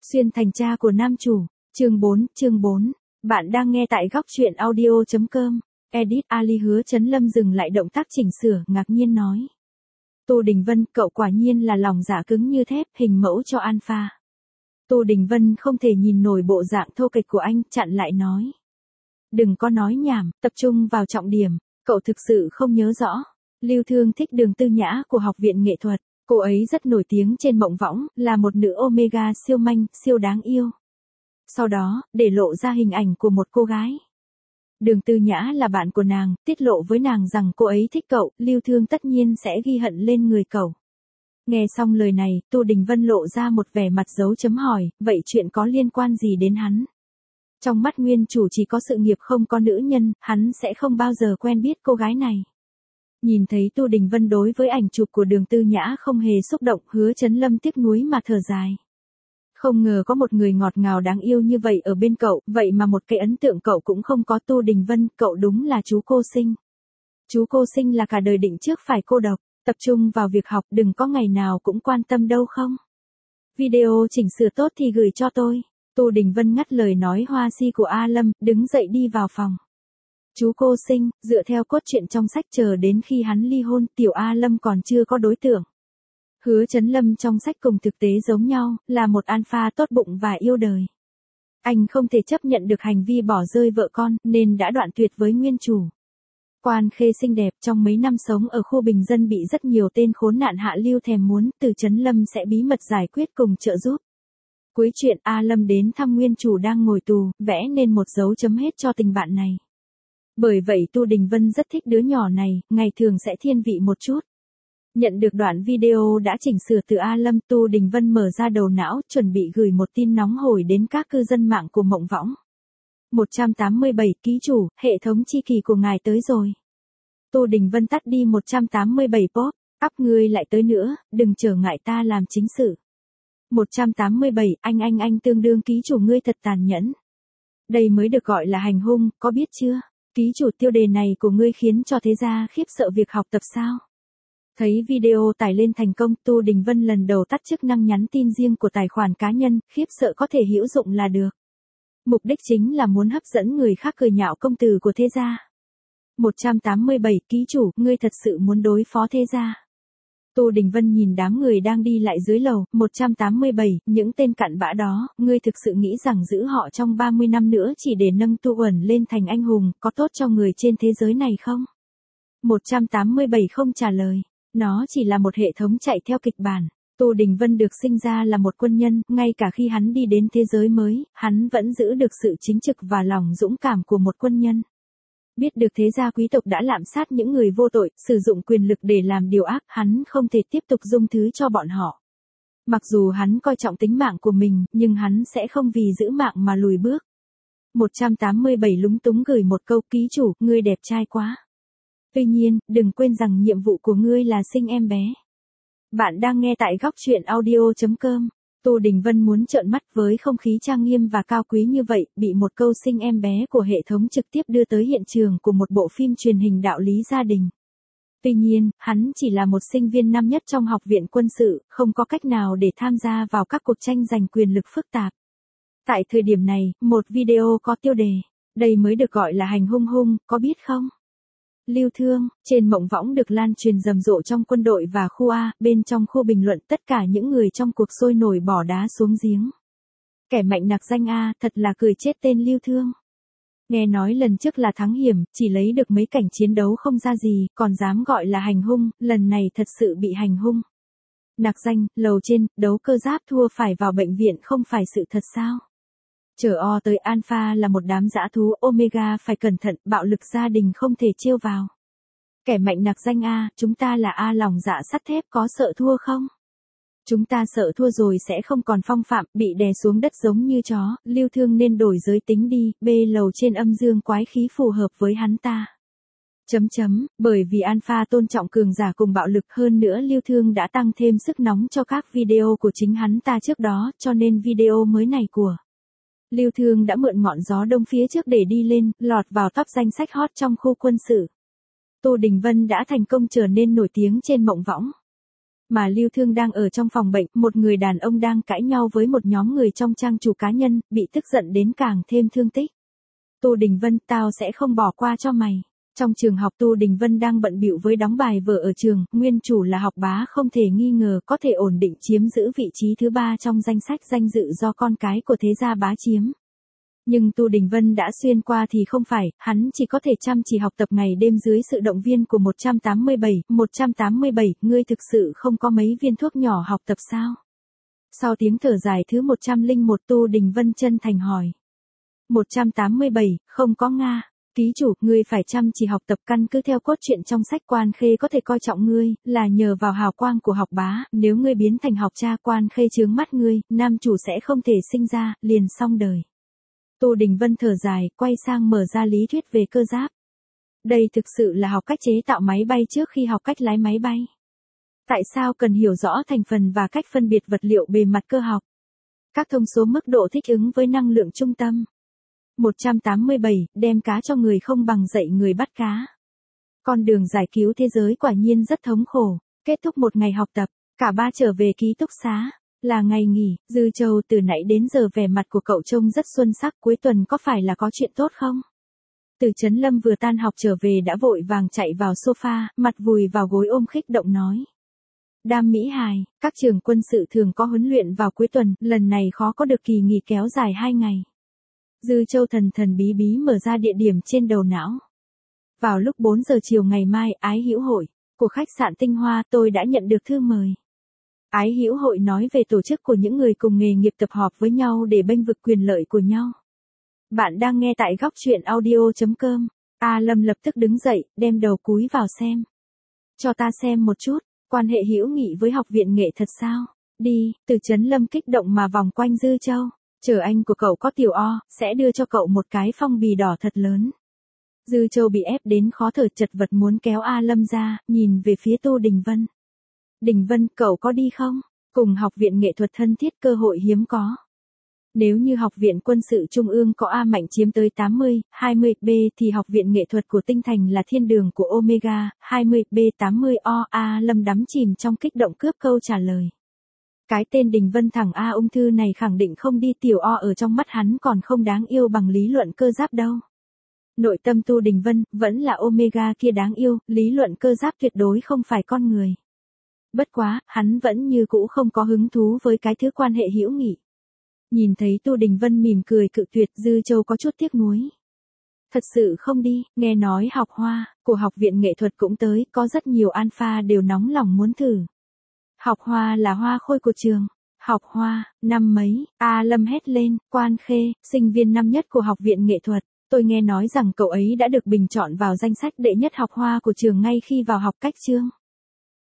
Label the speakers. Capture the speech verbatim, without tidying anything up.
Speaker 1: Xuyên thành cha của nam chủ, chương bốn, chương bốn. Bạn đang nghe tại góc truyện audio chấm com. Edit Ali. Hứa Chấn Lâm dừng lại động tác chỉnh sửa, ngạc nhiên nói. Tô Đình Vân, cậu quả nhiên là lòng dạ cứng như thép, hình mẫu cho Alpha. Tô Đình Vân không thể nhìn nổi bộ dạng thô kệch của anh, chặn lại nói. Đừng có nói nhảm, tập trung vào trọng điểm, cậu thực sự không nhớ rõ. Lưu Thương thích Đường Tư Nhã của Học viện Nghệ thuật. Cô ấy rất nổi tiếng trên mộng võng, là một nữ Omega siêu manh, siêu đáng yêu. Sau đó, để lộ ra hình ảnh của một cô gái. Đường Tư Nhã là bạn của nàng, tiết lộ với nàng rằng cô ấy thích cậu, Lưu Thương tất nhiên sẽ ghi hận lên người cậu. Nghe xong lời này, Tô Đình Vân lộ ra một vẻ mặt dấu chấm hỏi, vậy chuyện có liên quan gì đến hắn? Trong mắt nguyên chủ chỉ có sự nghiệp không có nữ nhân, hắn sẽ không bao giờ quen biết cô gái này. Nhìn thấy Tô Đình Vân đối với ảnh chụp của Đường Tư Nhã không hề xúc động, Hứa Chấn Lâm tiếc nuối mà thở dài. Không ngờ có một người ngọt ngào đáng yêu như vậy ở bên cậu, vậy mà một cái ấn tượng cậu cũng không có. Tô Đình Vân, cậu đúng là chú cô sinh. Chú cô sinh là cả đời định trước phải cô độc, tập trung vào việc học, đừng có ngày nào cũng quan tâm đâu không. Video chỉnh sửa tốt thì gửi cho tôi. Tô Đình Vân ngắt lời nói hoa si của A Lâm, đứng dậy đi vào phòng. Chú cô sinh, dựa theo cốt truyện trong sách, chờ đến khi hắn ly hôn, tiểu A Lâm còn chưa có đối tượng. Hứa Chấn Lâm trong sách cùng thực tế giống nhau, là một alpha tốt bụng và yêu đời. Anh không thể chấp nhận được hành vi bỏ rơi vợ con, nên đã đoạn tuyệt với nguyên chủ. Quan Khê xinh đẹp, trong mấy năm sống ở khu bình dân bị rất nhiều tên khốn nạn hạ lưu thèm muốn, Từ Chấn Lâm sẽ bí mật giải quyết cùng trợ giúp. Cuối chuyện, A Lâm đến thăm nguyên chủ đang ngồi tù, vẽ nên một dấu chấm hết cho tình bạn này. Bởi vậy Tô Đình Vân rất thích đứa nhỏ này, ngày thường sẽ thiên vị một chút. Nhận được đoạn video đã chỉnh sửa từ A Lâm, Tô Đình Vân mở ra đầu não, chuẩn bị gửi một tin nóng hổi đến các cư dân mạng của mộng võng. một trăm tám mươi bảy, ký chủ, hệ thống chi kỳ của ngài tới rồi. Tô Đình Vân tắt đi một trăm tám mươi bảy pop, ắp ngươi lại tới nữa, đừng trở ngại ta làm chính sự. một trăm tám mươi bảy, anh anh anh tương đương ký chủ ngươi thật tàn nhẫn. Đây mới được gọi là hành hung, có biết chưa? Ký chủ, tiêu đề này của ngươi khiến cho thế gia khiếp sợ việc học tập sao? Thấy video tải lên thành công, Tô Đình Vân lần đầu tắt chức năng nhắn tin riêng của tài khoản cá nhân, khiếp sợ có thể hữu dụng là được. Mục đích chính là muốn hấp dẫn người khác cười nhạo công tử của thế gia. một trăm tám mươi bảy, ký chủ, ngươi thật sự muốn đối phó thế gia? Tô Đình Vân nhìn đám người đang đi lại dưới lầu, một trăm tám mươi bảy, những tên cặn bã đó, ngươi thực sự nghĩ rằng giữ họ trong ba mươi năm nữa chỉ để nâng Tu Uẩn lên thành anh hùng, có tốt cho người trên thế giới này không? một trăm tám mươi bảy không trả lời. Nó chỉ là một hệ thống chạy theo kịch bản. Tô Đình Vân được sinh ra là một quân nhân, ngay cả khi hắn đi đến thế giới mới, hắn vẫn giữ được sự chính trực và lòng dũng cảm của một quân nhân. Biết được thế gia quý tộc đã lạm sát những người vô tội, sử dụng quyền lực để làm điều ác, hắn không thể tiếp tục dung thứ cho bọn họ. Mặc dù hắn coi trọng tính mạng của mình, nhưng hắn sẽ không vì giữ mạng mà lùi bước. một trăm tám mươi bảy lúng túng gửi một câu, ký chủ, ngươi đẹp trai quá. Tuy nhiên, đừng quên rằng nhiệm vụ của ngươi là sinh em bé. Bạn đang nghe tại góc truyện audio chấm com. Tô Đình Vân muốn trợn mắt với không khí trang nghiêm và cao quý như vậy, bị một câu sinh em bé của hệ thống trực tiếp đưa tới hiện trường của một bộ phim truyền hình đạo lý gia đình. Tuy nhiên, hắn chỉ là một sinh viên năm nhất trong học viện quân sự, không có cách nào để tham gia vào các cuộc tranh giành quyền lực phức tạp. Tại thời điểm này, một video có tiêu đề, đây mới được gọi là hành hung hung, có biết không? Lưu Thương, trên mộng võng được lan truyền rầm rộ trong quân đội và khu A, bên trong khu bình luận tất cả những người trong cuộc sôi nổi bỏ đá xuống giếng. Kẻ mạnh nặc danh A, thật là cười chết tên Lưu Thương. Nghe nói lần trước là thắng hiểm, chỉ lấy được mấy cảnh chiến đấu không ra gì, còn dám gọi là hành hung, lần này thật sự bị hành hung. Nặc danh, lầu trên, đấu cơ giáp thua phải vào bệnh viện không phải sự thật sao? Chờ o tới Alpha là một đám dã thú, Omega phải cẩn thận, bạo lực gia đình không thể trêu vào. Kẻ mạnh nặc danh A, chúng ta là A lòng dạ sắt thép, có sợ thua không? Chúng ta sợ thua rồi sẽ không còn phong phạm, bị đè xuống đất giống như chó, Lưu Thương nên đổi giới tính đi, B lầu trên âm dương quái khí phù hợp với hắn ta. Chấm chấm, bởi vì Alpha tôn trọng cường giả cùng bạo lực, hơn nữa Lưu Thương đã tăng thêm sức nóng cho các video của chính hắn ta trước đó, cho nên video mới này của Lưu Thương đã mượn ngọn gió đông phía trước để đi lên, lọt vào top danh sách hot trong khu quân sự. Tô Đình Vân đã thành công trở nên nổi tiếng trên mộng võng. Mà Lưu Thương đang ở trong phòng bệnh, một người đàn ông đang cãi nhau với một nhóm người trong trang chủ cá nhân, bị tức giận đến càng thêm thương tích. Tô Đình Vân, tao sẽ không bỏ qua cho mày. Trong trường học Tô Đình Vân đang bận bịu với đóng bài vở ở trường, nguyên chủ là học bá không thể nghi ngờ có thể ổn định chiếm giữ vị trí thứ ba trong danh sách danh dự do con cái của thế gia bá chiếm. Nhưng Tô Đình Vân đã xuyên qua thì không phải, hắn chỉ có thể chăm chỉ học tập ngày đêm dưới sự động viên của một trăm tám mươi bảy, một trăm tám mươi bảy, ngươi thực sự không có mấy viên thuốc nhỏ học tập sao? Sau tiếng thở dài thứ một trăm lẻ một Tô Đình Vân chân thành hỏi. một trăm tám mươi bảy, không có Nga. Ký chủ, ngươi phải chăm chỉ học tập căn cứ theo cốt truyện trong sách Quan Khê có thể coi trọng ngươi, là nhờ vào hào quang của học bá, nếu ngươi biến thành học cha Quan Khê chướng mắt ngươi, nam chủ sẽ không thể sinh ra, liền xong đời. Tô Đình Vân thở dài, quay sang mở ra lý thuyết về cơ giáp. Đây thực sự là học cách chế tạo máy bay trước khi học cách lái máy bay. Tại sao cần hiểu rõ thành phần và cách phân biệt vật liệu bề mặt cơ học? Các thông số mức độ thích ứng với năng lượng trung tâm. một trăm tám mươi bảy, đem cá cho người không bằng dạy người bắt cá. Con đường giải cứu thế giới quả nhiên rất thống khổ. Kết thúc một ngày học tập, cả ba trở về ký túc xá. Là ngày nghỉ, Dư Châu từ nãy đến giờ vẻ mặt của cậu trông rất xuân sắc, cuối tuần có phải là có chuyện tốt không? Từ Trấn Lâm vừa tan học trở về đã vội vàng chạy vào sofa, mặt vùi vào gối ôm khích động nói. Đam Mỹ Hài, các trường quân sự thường có huấn luyện vào cuối tuần, lần này khó có được kỳ nghỉ kéo dài hai ngày. Dư Châu thần thần bí bí mở ra địa điểm trên đầu não. Vào lúc bốn giờ chiều ngày mai, Ái Hữu Hội của khách sạn Tinh Hoa, tôi đã nhận được thư mời. Ái Hữu Hội nói về tổ chức của những người cùng nghề nghiệp tập họp với nhau để bênh vực quyền lợi của nhau. Bạn đang nghe tại góc truyện audio chấm com. A Lâm lập tức đứng dậy, đem đầu cúi vào xem. Cho ta xem một chút, quan hệ hữu nghị với học viện nghệ thuật sao? Đi, Từ Trấn Lâm kích động mà vòng quanh Dư Châu. Chờ anh của cậu có tiểu o, sẽ đưa cho cậu một cái phong bì đỏ thật lớn. Dư Châu bị ép đến khó thở chật vật muốn kéo A Lâm ra, nhìn về phía Tô Đình Vân. Đình Vân, cậu có đi không? Cùng học viện nghệ thuật thân thiết cơ hội hiếm có. Nếu như học viện quân sự trung ương có A Mạnh chiếm tới tám mươi, hai mươi B thì học viện nghệ thuật của Tinh Thành là thiên đường của Omega, hai mươi B tám mươi O. A Lâm đắm chìm trong kích động cướp câu trả lời. Cái tên Đình Vân thằng A ung thư này khẳng định không đi, tiểu O ở trong mắt hắn còn không đáng yêu bằng lý luận cơ giáp đâu. Nội tâm Tô Đình Vân, vẫn là Omega kia đáng yêu, lý luận cơ giáp tuyệt đối không phải con người. Bất quá, hắn vẫn như cũ không có hứng thú với cái thứ quan hệ hữu nghị. Nhìn thấy Tô Đình Vân mỉm cười cự tuyệt, Dư Châu có chút tiếc nuối. Thật sự không đi, nghe nói học hoa của học viện nghệ thuật cũng tới, có rất nhiều alpha đều nóng lòng muốn thử. Học hoa là hoa khôi của trường. Học hoa, năm mấy, A Lâm hét lên, Quan Khê, sinh viên năm nhất của học viện nghệ thuật. Tôi nghe nói rằng cậu ấy đã được bình chọn vào danh sách đệ nhất học hoa của trường ngay khi vào học cách chương.